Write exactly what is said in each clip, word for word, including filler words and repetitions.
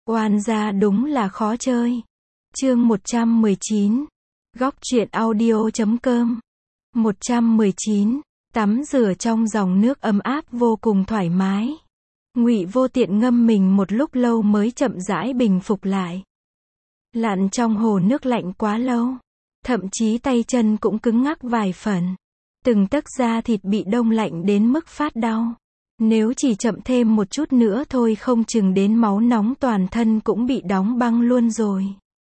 Oan gia đúng là khó chơi. Chương một trăm mười chín. Góc truyện audio chấm com. một trăm mười chín. Tắm rửa trong dòng nước ấm áp vô cùng thoải mái. Ngụy Vô Tiện ngâm mình một lúc lâu mới chậm rãi bình phục lại. Lặn trong hồ nước lạnh quá lâu, thậm chí tay chân cũng cứng ngắc vài phần. Từng tấc da thịt bị đông lạnh đến mức phát đau. Nếu chỉ chậm thêm một chút nữa thôi không chừng đến máu nóng toàn thân cũng bị đóng băng luôn rồi.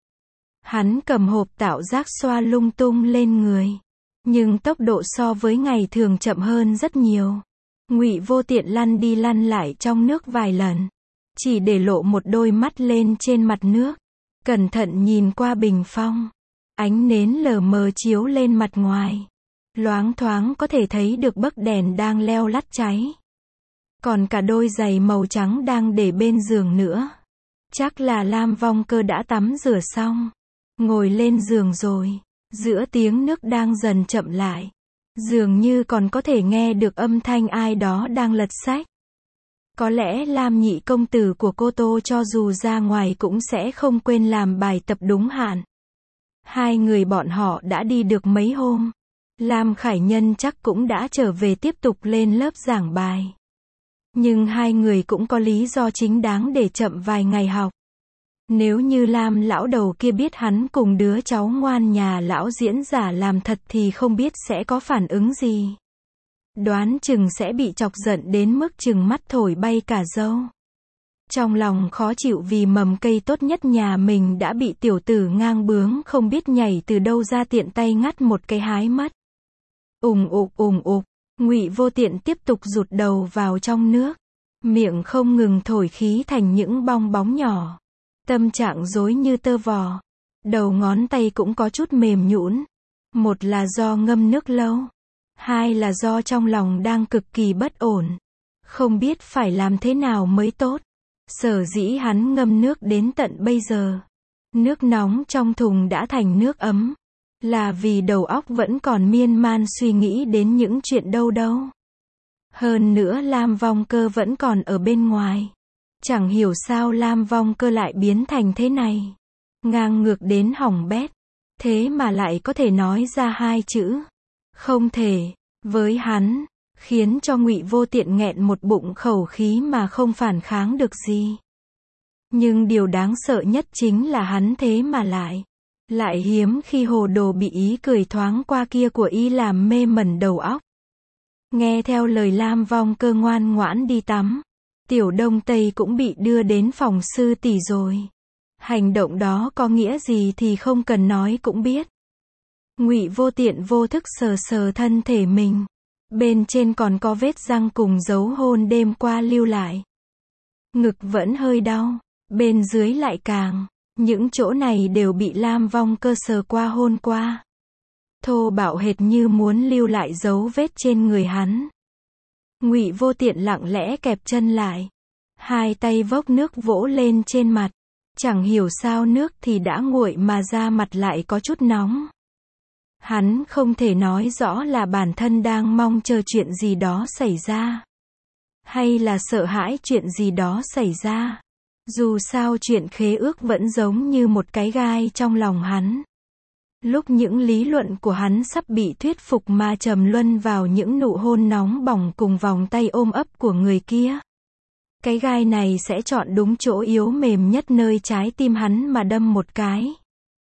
Hắn cầm hộp tạo giác xoa lung tung lên người, nhưng tốc độ so với ngày thường chậm hơn rất nhiều. Ngụy Vô Tiện lăn đi lăn lại trong nước vài lần, chỉ để lộ một đôi mắt lên trên mặt nước, cẩn thận nhìn qua bình phong. Ánh nến lờ mờ chiếu lên mặt ngoài, loáng thoáng có thể thấy được bấc đèn đang leo lắt cháy. Còn cả đôi giày màu trắng đang để bên giường nữa. Chắc là Lam Vong Cơ đã tắm rửa xong, ngồi lên giường rồi. Giữa tiếng nước đang dần chậm lại, dường như còn có thể nghe được âm thanh ai đó đang lật sách. Có lẽ Lam nhị công tử của cô Tô cho dù ra ngoài cũng sẽ không quên làm bài tập đúng hạn. Hai người bọn họ đã đi được mấy hôm. Lam Khải Nhân chắc cũng đã trở về tiếp tục lên lớp giảng bài. Nhưng hai người cũng có lý do chính đáng để chậm vài ngày học. Nếu như Lam lão đầu kia biết hắn cùng đứa cháu ngoan nhà lão diễn giả làm thật thì không biết sẽ có phản ứng gì. Đoán chừng sẽ bị chọc giận đến mức chừng mắt thổi bay cả râu. Trong lòng khó chịu vì mầm cây tốt nhất nhà mình đã bị tiểu tử ngang bướng không biết nhảy từ đâu ra tiện tay ngắt một cái hái mất. Ùng ục ùng ục, Ngụy Vô Tiện tiếp tục rụt đầu vào trong nước, miệng không ngừng thổi khí thành những bong bóng nhỏ. Tâm trạng rối như tơ vò, đầu ngón tay cũng có chút mềm nhũn. Một là do ngâm nước lâu, hai là do trong lòng đang cực kỳ bất ổn, không biết phải làm thế nào mới tốt. Sở dĩ hắn ngâm nước đến tận bây giờ, nước nóng trong thùng đã thành nước ấm, là vì đầu óc vẫn còn miên man suy nghĩ đến những chuyện đâu đâu. Hơn nữa Lam Vong Cơ vẫn còn ở bên ngoài. Chẳng hiểu sao Lam Vong Cơ lại biến thành thế này. Ngang ngược đến hỏng bét. Thế mà lại có thể nói ra hai chữ không thể với hắn, khiến cho Ngụy Vô Tiện nghẹn một bụng khẩu khí mà không phản kháng được gì. Nhưng điều đáng sợ nhất chính là hắn thế mà lại lại hiếm khi hồ đồ bị ý cười thoáng qua kia của y làm mê mẩn đầu óc. Nghe theo lời Lam Vong Cơ ngoan ngoãn đi tắm, Tiểu Đông Tây cũng bị đưa đến phòng sư tỷ rồi. Hành động đó có nghĩa gì thì không cần nói cũng biết. Ngụy Vô Tiện vô thức sờ sờ thân thể mình. Bên trên còn có vết răng cùng dấu hôn đêm qua lưu lại. Ngực vẫn hơi đau, bên dưới lại càng. Những chỗ này đều bị Lam Vong Cơ sờ qua hôn qua. Thô bạo hệt như muốn lưu lại dấu vết trên người hắn. Ngụy Vô Tiện lặng lẽ kẹp chân lại, hai tay vốc nước vỗ lên trên mặt. Chẳng hiểu sao nước thì đã nguội mà da mặt lại có chút nóng. Hắn không thể nói rõ là bản thân đang mong chờ chuyện gì đó xảy ra, hay là sợ hãi chuyện gì đó xảy ra. Dù sao chuyện khế ước vẫn giống như một cái gai trong lòng hắn. Lúc những lý luận của hắn sắp bị thuyết phục mà trầm luân vào những nụ hôn nóng bỏng cùng vòng tay ôm ấp của người kia. Cái gai này sẽ chọn đúng chỗ yếu mềm nhất nơi trái tim hắn mà đâm một cái.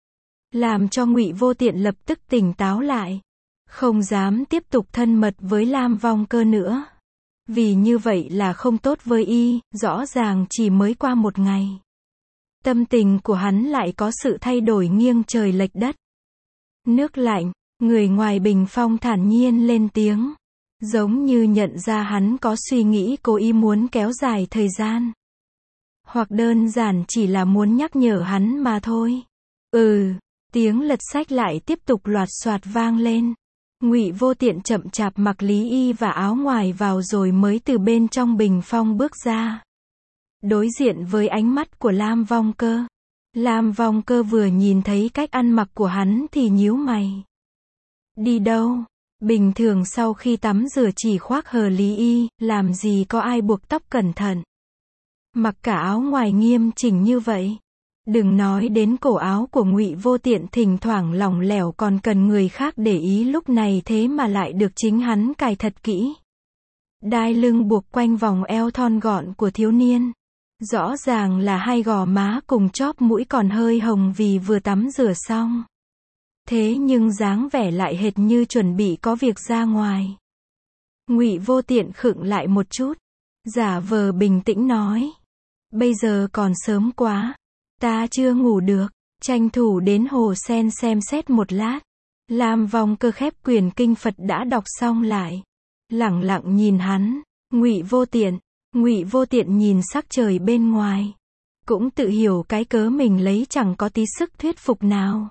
Làm cho Ngụy Vô Tiện lập tức tỉnh táo lại. Không dám tiếp tục thân mật với Lam Vong Cơ nữa. Vì như vậy là không tốt với y, rõ ràng chỉ mới qua một ngày. Tâm tình của hắn lại có sự thay đổi nghiêng trời lệch đất. Nước lạnh, người ngoài bình phong thản nhiên lên tiếng. Giống như nhận ra hắn có suy nghĩ cố ý muốn kéo dài thời gian. Hoặc đơn giản chỉ là muốn nhắc nhở hắn mà thôi. Ừ, tiếng lật sách lại tiếp tục loạt soạt vang lên. Ngụy Vô Tiện chậm chạp mặc lý y và áo ngoài vào rồi mới từ bên trong bình phong bước ra. Đối diện với ánh mắt của Lam Vong Cơ. Lam Vong Cơ vừa nhìn thấy cách ăn mặc của hắn thì nhíu mày. Đi đâu? Bình thường sau khi tắm rửa chỉ khoác hờ lý y, làm gì có ai buộc tóc cẩn thận. Mặc cả áo ngoài nghiêm chỉnh như vậy. Đừng nói đến cổ áo của Ngụy Vô Tiện thỉnh thoảng lỏng lẻo còn cần người khác để ý, lúc này thế mà lại được chính hắn cài thật kỹ. Đai lưng buộc quanh vòng eo thon gọn của thiếu niên. Rõ ràng là hai gò má cùng chóp mũi còn hơi hồng vì vừa tắm rửa xong. Thế nhưng dáng vẻ lại hệt như chuẩn bị có việc ra ngoài. Ngụy Vô Tiện khựng lại một chút, giả vờ bình tĩnh nói. Bây giờ còn sớm quá. Ta chưa ngủ được. Tranh thủ đến hồ sen xem xét một lát. Lam Vong Cơ khép quyển kinh Phật đã đọc xong lại. Lẳng lặng nhìn hắn. Ngụy Vô Tiện. Ngụy Vô Tiện nhìn sắc trời bên ngoài. Cũng tự hiểu cái cớ mình lấy chẳng có tí sức thuyết phục nào.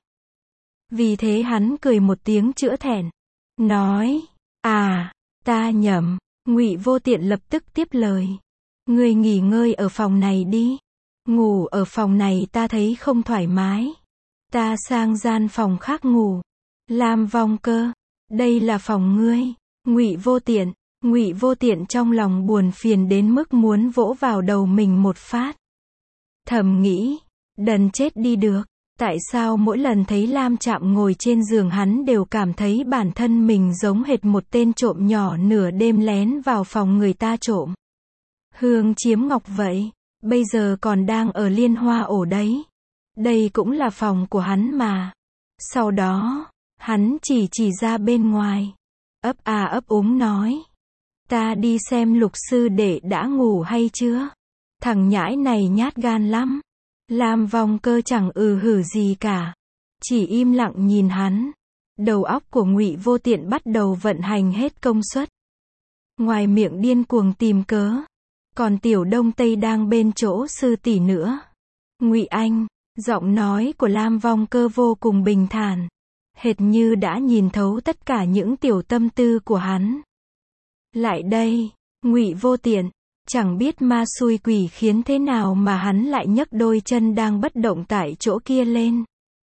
Vì thế hắn cười một tiếng chữa thẹn. Nói. À, ta nhầm. Ngụy Vô Tiện lập tức tiếp lời. Ngươi nghỉ ngơi ở phòng này đi. Ngủ ở phòng này ta thấy không thoải mái. Ta sang gian phòng khác ngủ. Lam Vong Cơ. Đây là phòng ngươi. Ngụy Vô Tiện. Ngụy Vô Tiện trong lòng buồn phiền đến mức muốn vỗ vào đầu mình một phát. Thầm nghĩ. Đần chết đi được. Tại sao mỗi lần thấy Lam Trạm ngồi trên giường hắn đều cảm thấy bản thân mình giống hệt một tên trộm nhỏ nửa đêm lén vào phòng người ta trộm hương chiếm ngọc vậy. Bây giờ còn đang ở Liên Hoa ổ đấy. Đây cũng là phòng của hắn mà. Sau đó, hắn chỉ chỉ ra bên ngoài. Ấp à ấp úng nói. Ta đi xem Lục sư đệ đã ngủ hay chưa. Thằng nhãi này nhát gan lắm. Lam Vong Cơ chẳng ừ hử gì cả. Chỉ im lặng nhìn hắn. Đầu óc của Ngụy Vô Tiện bắt đầu vận hành hết công suất. Ngoài miệng điên cuồng tìm cớ. Còn Tiểu Đông Tây đang bên chỗ sư tỷ nữa. Ngụy Anh. Giọng nói của Lam Vong Cơ vô cùng bình thản. Hệt như đã nhìn thấu tất cả những tiểu tâm tư của hắn. Lại đây. Ngụy Vô Tiện. Chẳng biết ma xui quỷ khiến thế nào mà hắn lại nhấc đôi chân đang bất động tại chỗ kia lên.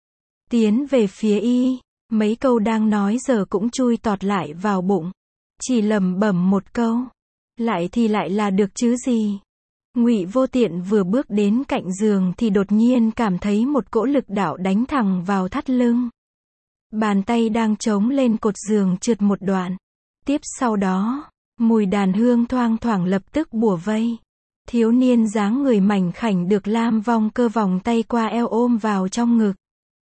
Tiến về phía y. Mấy câu đang nói giờ cũng chui tọt lại vào bụng. Chỉ lẩm bẩm một câu. Lại thì lại là được chứ gì. Ngụy Vô Tiện vừa bước đến cạnh giường thì đột nhiên cảm thấy một cỗ lực đạo đánh thẳng vào thắt lưng. Bàn tay đang chống lên cột giường trượt một đoạn. Tiếp sau đó, mùi đàn hương thoang thoảng lập tức bủa vây. Thiếu niên dáng người mảnh khảnh được Lam Vong Cơ vòng tay qua eo ôm vào trong ngực.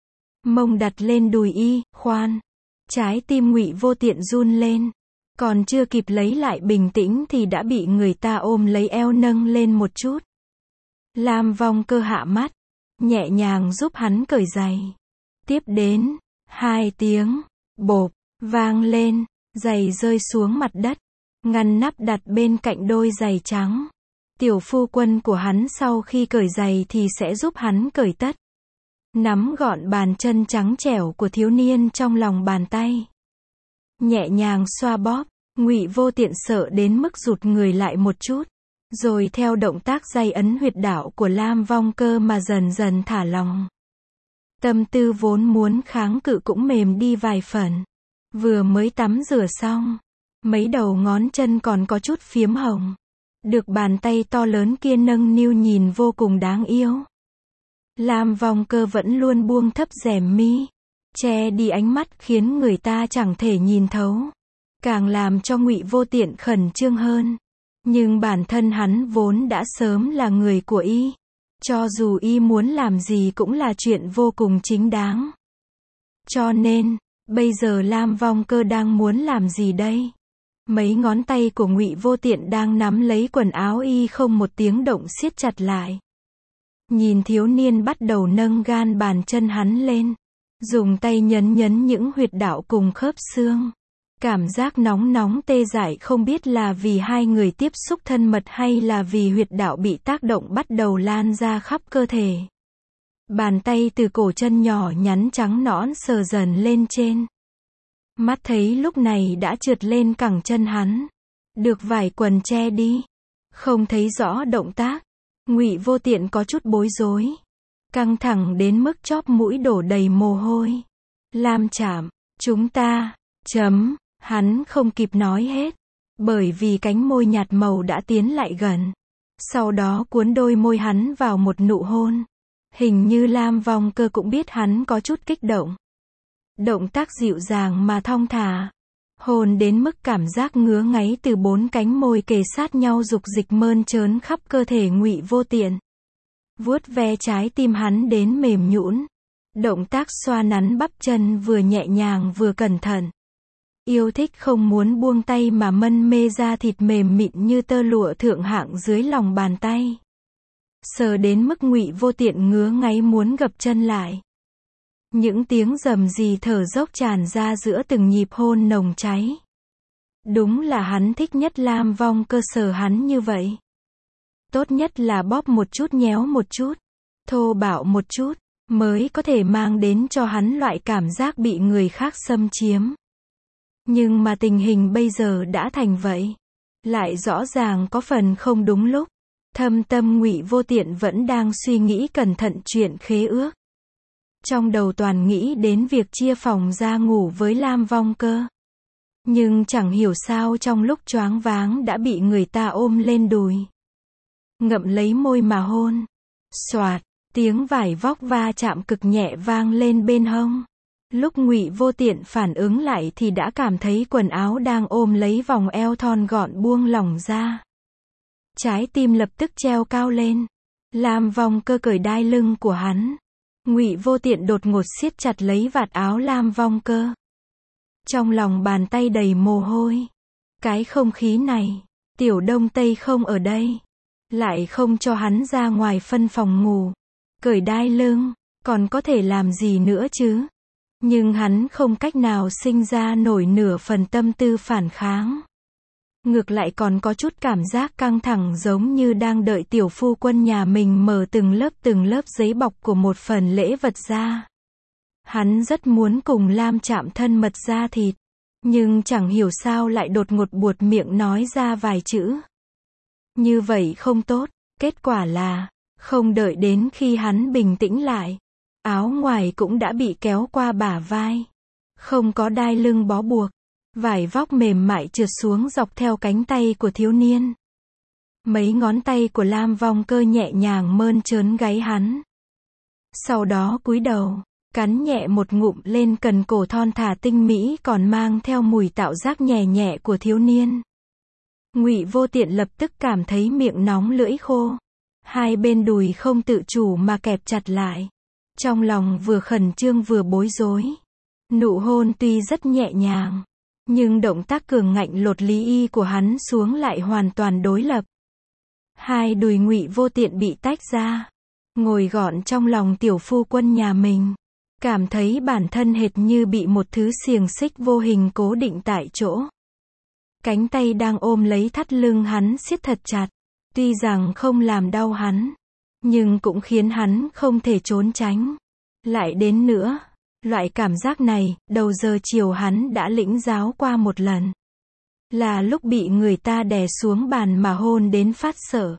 Mông đặt lên đùi y, khoan. Trái tim Ngụy Vô Tiện run lên. Còn chưa kịp lấy lại bình tĩnh thì đã bị người ta ôm lấy eo nâng lên một chút. Lam Vong Cơ hạ mắt. Nhẹ nhàng giúp hắn cởi giày. Tiếp đến, hai tiếng, bộp, vang lên. Giày rơi xuống mặt đất. Ngăn nắp đặt bên cạnh đôi giày trắng. Tiểu phu quân của hắn sau khi cởi giày thì sẽ giúp hắn cởi tất. Nắm gọn bàn chân trắng trẻo của thiếu niên trong lòng bàn tay. Nhẹ nhàng xoa bóp. Ngụy Vô Tiện sợ đến mức rụt người lại một chút. Rồi theo động tác day ấn huyệt đạo của Lam Vong Cơ mà dần dần thả lòng. Tâm tư vốn muốn kháng cự cũng mềm đi vài phần. Vừa mới tắm rửa xong. Mấy đầu ngón chân còn có chút phiếm hồng. Được bàn tay to lớn kia nâng niu nhìn vô cùng đáng yêu. Lam Vong Cơ vẫn luôn buông thấp rèm mi. Che đi ánh mắt khiến người ta chẳng thể nhìn thấu. Càng làm cho Ngụy Vô Tiện khẩn trương hơn. Nhưng bản thân hắn vốn đã sớm là người của y. Cho dù y muốn làm gì cũng là chuyện vô cùng chính đáng. Cho nên, bây giờ Lam Vong Cơ đang muốn làm gì đây? Mấy ngón tay của Ngụy Vô Tiện đang nắm lấy quần áo y không một tiếng động siết chặt lại. Nhìn thiếu niên bắt đầu nâng gan bàn chân hắn lên. Dùng tay nhấn nhấn những huyệt đạo cùng khớp xương. Cảm giác nóng nóng tê dại không biết là vì hai người tiếp xúc thân mật hay là vì huyệt đạo bị tác động bắt đầu lan ra khắp cơ thể. Bàn tay từ cổ chân nhỏ nhắn trắng nõn sờ dần lên trên. Mắt thấy lúc này đã trượt lên cẳng chân hắn. Được vải quần che đi. Không thấy rõ động tác. Ngụy Vô Tiện có chút bối rối. Căng thẳng đến mức chóp mũi đổ đầy mồ hôi. Lam Trạm, chúng ta, chấm, hắn không kịp nói hết. Bởi vì cánh môi nhạt màu đã tiến lại gần. Sau đó cuốn đôi môi hắn vào một nụ hôn. Hình như Lam Vong Cơ cũng biết hắn có chút kích động. Động tác dịu dàng mà thong thả. Hôn đến mức cảm giác ngứa ngáy từ bốn cánh môi kề sát nhau dục dịch mơn trớn khắp cơ thể Ngụy Vô Tiện. Vuốt ve trái tim hắn đến mềm nhũn. Động tác xoa nắn bắp chân vừa nhẹ nhàng vừa cẩn thận. Yêu thích không muốn buông tay mà mân mê da thịt mềm mịn như tơ lụa thượng hạng dưới lòng bàn tay. Sờ đến mức Ngụy Vô Tiện ngứa ngáy muốn gập chân lại. Những tiếng rầm rì thở dốc tràn ra giữa từng nhịp hôn nồng cháy. Đúng là hắn thích nhất Lam Vong Cơ sờ hắn như vậy. Tốt nhất là bóp một chút nhéo một chút, thô bạo một chút, mới có thể mang đến cho hắn loại cảm giác bị người khác xâm chiếm. Nhưng mà tình hình bây giờ đã thành vậy. Lại rõ ràng có phần không đúng lúc. Thâm tâm Ngụy Vô Tiện vẫn đang suy nghĩ cẩn thận chuyện khế ước. Trong đầu toàn nghĩ đến việc chia phòng ra ngủ với Lam Vong Cơ. Nhưng chẳng hiểu sao trong lúc choáng váng đã bị người ta ôm lên đùi. Ngậm lấy môi mà hôn. Xoạt, tiếng vải vóc va chạm cực nhẹ vang lên bên hông. Lúc Ngụy Vô Tiện phản ứng lại thì đã cảm thấy quần áo đang ôm lấy vòng eo thon gọn buông lỏng ra. Trái tim lập tức treo cao lên. Lam Vong Cơ cởi đai lưng của hắn. Ngụy Vô Tiện đột ngột siết chặt lấy vạt áo Lam Vong Cơ. Trong lòng bàn tay đầy mồ hôi. Cái không khí này, Tiểu Đông Tây không ở đây. Lại không cho hắn ra ngoài phân phòng ngủ. Cởi đai lưng, còn có thể làm gì nữa chứ? Nhưng hắn không cách nào sinh ra nổi nửa phần tâm tư phản kháng. Ngược lại còn có chút cảm giác căng thẳng giống như đang đợi tiểu phu quân nhà mình mở từng lớp từng lớp giấy bọc của một phần lễ vật ra. Hắn rất muốn cùng Lam chạm thân mật da thịt. Nhưng chẳng hiểu sao lại đột ngột buột miệng nói ra vài chữ. Như vậy không tốt, kết quả là, không đợi đến khi hắn bình tĩnh lại. Áo ngoài cũng đã bị kéo qua bả vai. Không có đai lưng bó buộc. Vải vóc mềm mại trượt xuống dọc theo cánh tay của thiếu niên. Mấy ngón tay của Lam Vong Cơ nhẹ nhàng mơn trớn gáy hắn. Sau đó cúi đầu, cắn nhẹ một ngụm lên cần cổ thon thả tinh mỹ còn mang theo mùi tạo giác nhẹ nhẹ của thiếu niên. Ngụy Vô Tiện lập tức cảm thấy miệng nóng lưỡi khô. Hai bên đùi không tự chủ mà kẹp chặt lại. Trong lòng vừa khẩn trương vừa bối rối. Nụ hôn tuy rất nhẹ nhàng. Nhưng động tác cường ngạnh lột lý y của hắn xuống lại hoàn toàn đối lập. Hai đùi Ngụy Vô Tiện bị tách ra. Ngồi gọn trong lòng tiểu phu quân nhà mình. Cảm thấy bản thân hệt như bị một thứ xiềng xích vô hình cố định tại chỗ. Cánh tay đang ôm lấy thắt lưng hắn siết thật chặt. Tuy rằng không làm đau hắn. Nhưng cũng khiến hắn không thể trốn tránh. Lại đến nữa. Loại cảm giác này, đầu giờ chiều hắn đã lĩnh giáo qua một lần. Là lúc bị người ta đè xuống bàn mà hôn đến phát sợ.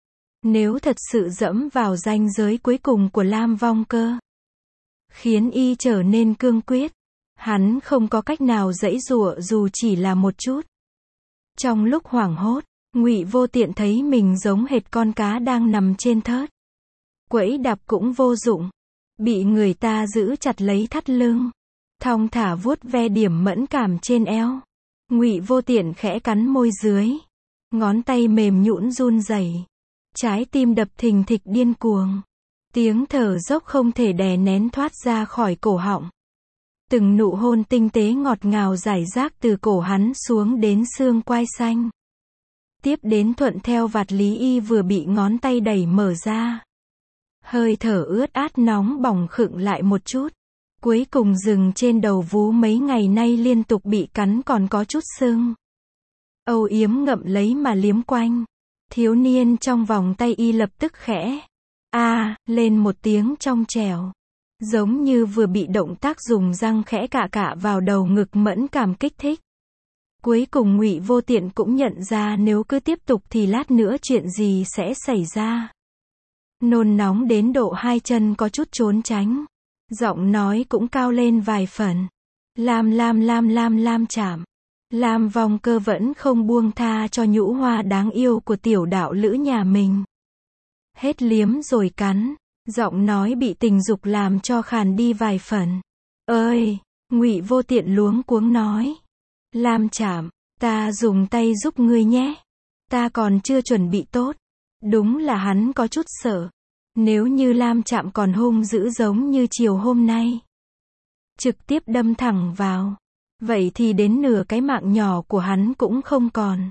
Nếu thật sự dẫm vào ranh giới cuối cùng của Lam Vong Cơ. Khiến y trở nên cương quyết. Hắn không có cách nào giãy giụa dù chỉ là một chút. Trong lúc hoảng hốt, Ngụy Vô Tiện thấy mình giống hệt con cá đang nằm trên thớt. Quẫy đạp cũng vô dụng. Bị người ta giữ chặt lấy thắt lưng. Thong thả vuốt ve điểm mẫn cảm trên eo. Ngụy Vô Tiện khẽ cắn môi dưới. Ngón tay mềm nhũn run rẩy. Trái tim đập thình thịch điên cuồng. Tiếng thở dốc không thể đè nén thoát ra khỏi cổ họng. Từng nụ hôn tinh tế ngọt ngào rải rác từ cổ hắn xuống đến xương quai xanh. Tiếp đến thuận theo vạt lý y vừa bị ngón tay đẩy mở ra. Hơi thở ướt át nóng bỏng khựng lại một chút. Cuối cùng dừng trên đầu vú mấy ngày nay liên tục bị cắn còn có chút sưng. Âu yếm ngậm lấy mà liếm quanh. Thiếu niên trong vòng tay y lập tức khẽ. A, à, lên một tiếng trong trẻo. Giống như vừa bị động tác dùng răng khẽ cạ cạ vào đầu ngực mẫn cảm kích thích. Cuối cùng Ngụy Vô Tiện cũng nhận ra nếu cứ tiếp tục thì lát nữa chuyện gì sẽ xảy ra. Nôn nóng đến độ hai chân có chút trốn tránh. Giọng nói cũng cao lên vài phần. Lam lam lam lam lam chạm. Lam Vong Cơ vẫn không buông tha cho nhũ hoa đáng yêu của tiểu đạo lữ nhà mình. Hết liếm rồi cắn, giọng nói bị tình dục làm cho khàn đi vài phần. Ơi, Ngụy Vô Tiện luống cuống nói. Lam Trạm, ta dùng tay giúp ngươi nhé. Ta còn chưa chuẩn bị tốt. Đúng là hắn có chút sợ. Nếu như Lam Trạm còn hung dữ giống như chiều hôm nay, trực tiếp đâm thẳng vào, vậy thì đến nửa cái mạng nhỏ của hắn cũng không còn.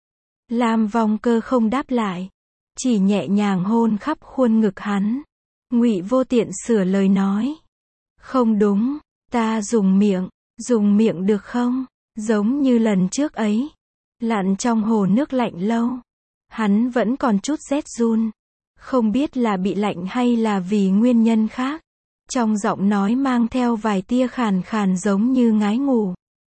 Lam Vong Cơ không đáp lại, chỉ nhẹ nhàng hôn khắp khuôn ngực hắn. Ngụy Vô Tiện sửa lời nói. Không đúng, ta dùng miệng, dùng miệng được không? Giống như lần trước ấy, lặn trong hồ nước lạnh lâu, hắn vẫn còn chút rét run. Không biết là bị lạnh hay là vì nguyên nhân khác. Trong giọng nói mang theo vài tia khàn khàn giống như ngái ngủ.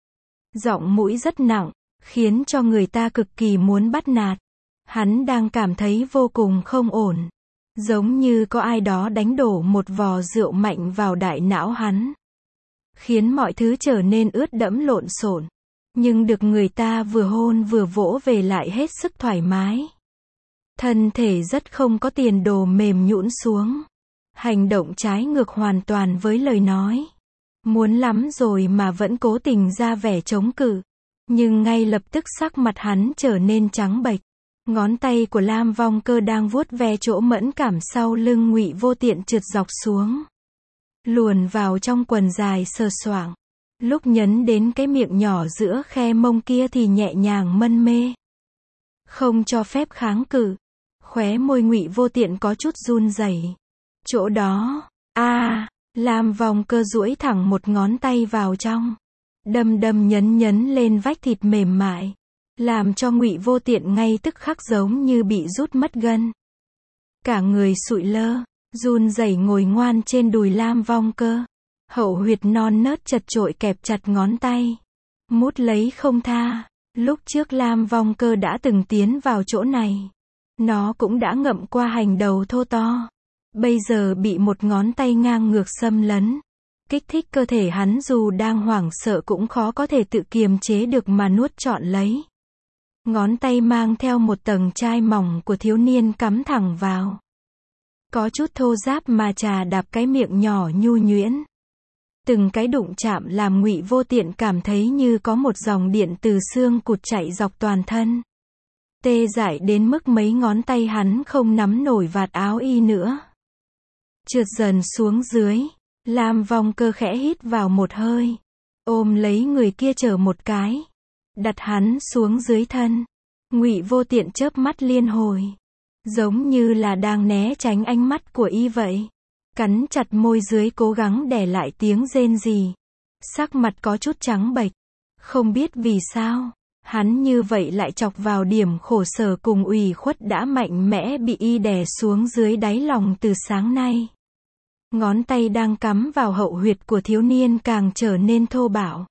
Giọng mũi rất nặng, khiến cho người ta cực kỳ muốn bắt nạt. Hắn đang cảm thấy vô cùng không ổn. Giống như có ai đó đánh đổ một vò rượu mạnh vào đại não hắn. Khiến mọi thứ trở nên ướt đẫm lộn xộn. Nhưng được người ta vừa hôn vừa vỗ về lại hết sức thoải mái. Thân thể rất không có tiền đồ mềm nhũn xuống. Hành động trái ngược hoàn toàn với lời nói. Muốn lắm rồi mà vẫn cố tình ra vẻ chống cự. Nhưng ngay lập tức sắc mặt hắn trở nên trắng bệch. Ngón tay của Lam Vong Cơ đang vuốt ve chỗ mẫn cảm sau lưng Ngụy Vô Tiện trượt dọc xuống. Luồn vào trong quần dài sờ soạng. Lúc nhấn đến cái miệng nhỏ giữa khe mông kia thì nhẹ nhàng mân mê. Không cho phép kháng cự. Khóe môi Ngụy Vô Tiện có chút run rẩy. Chỗ đó, a, à, Lam Vong Cơ duỗi thẳng một ngón tay vào trong, đâm đâm nhấn nhấn lên vách thịt mềm mại, làm cho Ngụy Vô Tiện ngay tức khắc giống như bị rút mất gân. Cả người sụi lơ, run rẩy ngồi ngoan trên đùi Lam Vong Cơ. Hậu huyệt non nớt chật chội kẹp chặt ngón tay, mút lấy không tha. Lúc trước Lam Vong Cơ đã từng tiến vào chỗ này. Nó cũng đã ngậm qua hành đầu thô to. Bây giờ bị một ngón tay ngang ngược xâm lấn. Kích thích cơ thể hắn dù đang hoảng sợ cũng khó có thể tự kiềm chế được mà nuốt trọn lấy. Ngón tay mang theo một tầng chai mỏng của thiếu niên cắm thẳng vào. Có chút thô ráp mà trà đạp cái miệng nhỏ nhu nhuyễn. Từng cái đụng chạm làm Ngụy Vô Tiện cảm thấy như có một dòng điện từ xương cụt chạy dọc toàn thân. Tê dại đến mức mấy ngón tay hắn không nắm nổi vạt áo y nữa. Trượt dần xuống dưới, Lam Vong Cơ khẽ hít vào một hơi, ôm lấy người kia chở một cái, đặt hắn xuống dưới thân. Ngụy Vô Tiện chớp mắt liên hồi, giống như là đang né tránh ánh mắt của y vậy. Cắn chặt môi dưới cố gắng đè lại tiếng rên rỉ. Sắc mặt có chút trắng bệch. Không biết vì sao, hắn như vậy lại chọc vào điểm khổ sở cùng ủy khuất đã mạnh mẽ bị y đè xuống dưới đáy lòng từ sáng nay. Ngón tay đang cắm vào hậu huyệt của thiếu niên càng trở nên thô bạo,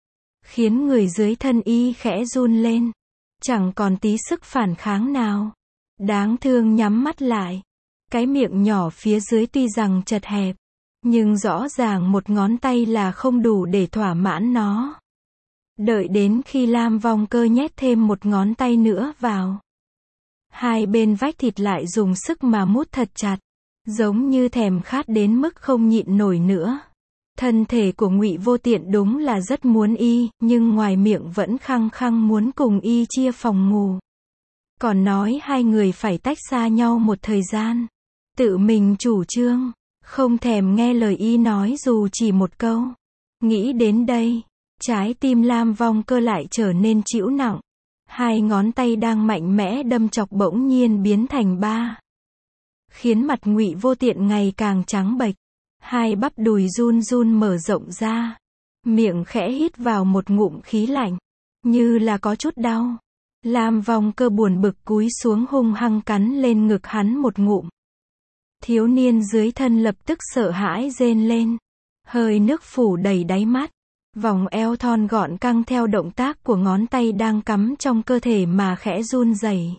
khiến người dưới thân y khẽ run lên, chẳng còn tí sức phản kháng nào. Đáng thương nhắm mắt lại. Cái miệng nhỏ phía dưới tuy rằng chật hẹp, nhưng rõ ràng một ngón tay là không đủ để thỏa mãn nó. Đợi đến khi Lam Vong Cơ nhét thêm một ngón tay nữa vào, hai bên vách thịt lại dùng sức mà mút thật chặt, giống như thèm khát đến mức không nhịn nổi nữa. Thân thể của Ngụy Vô Tiện đúng là rất muốn y, nhưng ngoài miệng vẫn khăng khăng muốn cùng y chia phòng ngủ. Còn nói hai người phải tách xa nhau một thời gian. Tự mình chủ trương, không thèm nghe lời y nói dù chỉ một câu. Nghĩ đến đây, trái tim Lam Vong Cơ lại trở nên trĩu nặng. Hai ngón tay đang mạnh mẽ đâm chọc bỗng nhiên biến thành ba. Khiến mặt Ngụy Vô Tiện ngày càng trắng bệch. Hai bắp đùi run run mở rộng ra. Miệng khẽ hít vào một ngụm khí lạnh. Như là có chút đau. Lam Vong Cơ buồn bực cúi xuống hung hăng cắn lên ngực hắn một ngụm. Thiếu niên dưới thân lập tức sợ hãi rên lên. Hơi nước phủ đầy đáy mắt. Vòng eo thon gọn căng theo động tác của ngón tay đang cắm trong cơ thể mà khẽ run rẩy.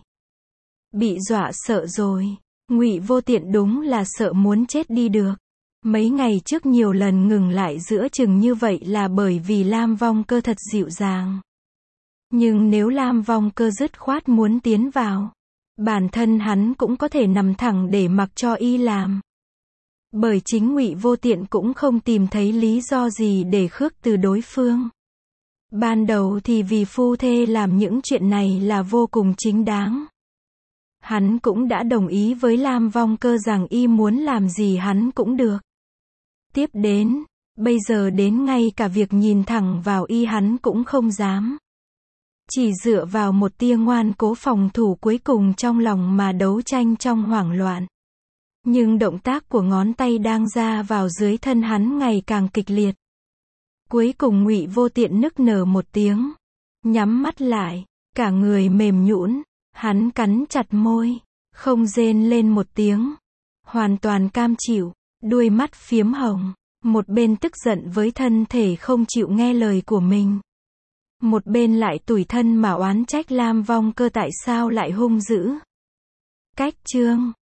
Bị dọa sợ rồi. Ngụy Vô Tiện đúng là sợ muốn chết đi được. Mấy ngày trước nhiều lần ngừng lại giữa chừng như vậy là bởi vì Lam Vong Cơ thật dịu dàng. Nhưng nếu Lam Vong Cơ dứt khoát muốn tiến vào, bản thân hắn cũng có thể nằm thẳng để mặc cho y làm. Bởi chính Ngụy Vô Tiện cũng không tìm thấy lý do gì để khước từ đối phương. Ban đầu thì vì phu thê làm những chuyện này là vô cùng chính đáng. Hắn cũng đã đồng ý với Lam Vong Cơ rằng y muốn làm gì hắn cũng được. Tiếp đến, bây giờ đến ngay cả việc nhìn thẳng vào y hắn cũng không dám. Chỉ dựa vào một tia ngoan cố phòng thủ cuối cùng trong lòng mà đấu tranh trong hoảng loạn. Nhưng động tác của ngón tay đang ra vào dưới thân hắn ngày càng kịch liệt. Cuối cùng Ngụy Vô Tiện nức nở một tiếng, nhắm mắt lại, cả người mềm nhũn, hắn cắn chặt môi, không rên lên một tiếng, hoàn toàn cam chịu, đuôi mắt phiếm hồng, một bên tức giận với thân thể không chịu nghe lời của mình. Một bên lại tủi thân mà oán trách Lam Vong Cơ tại sao lại hung dữ. Cách chương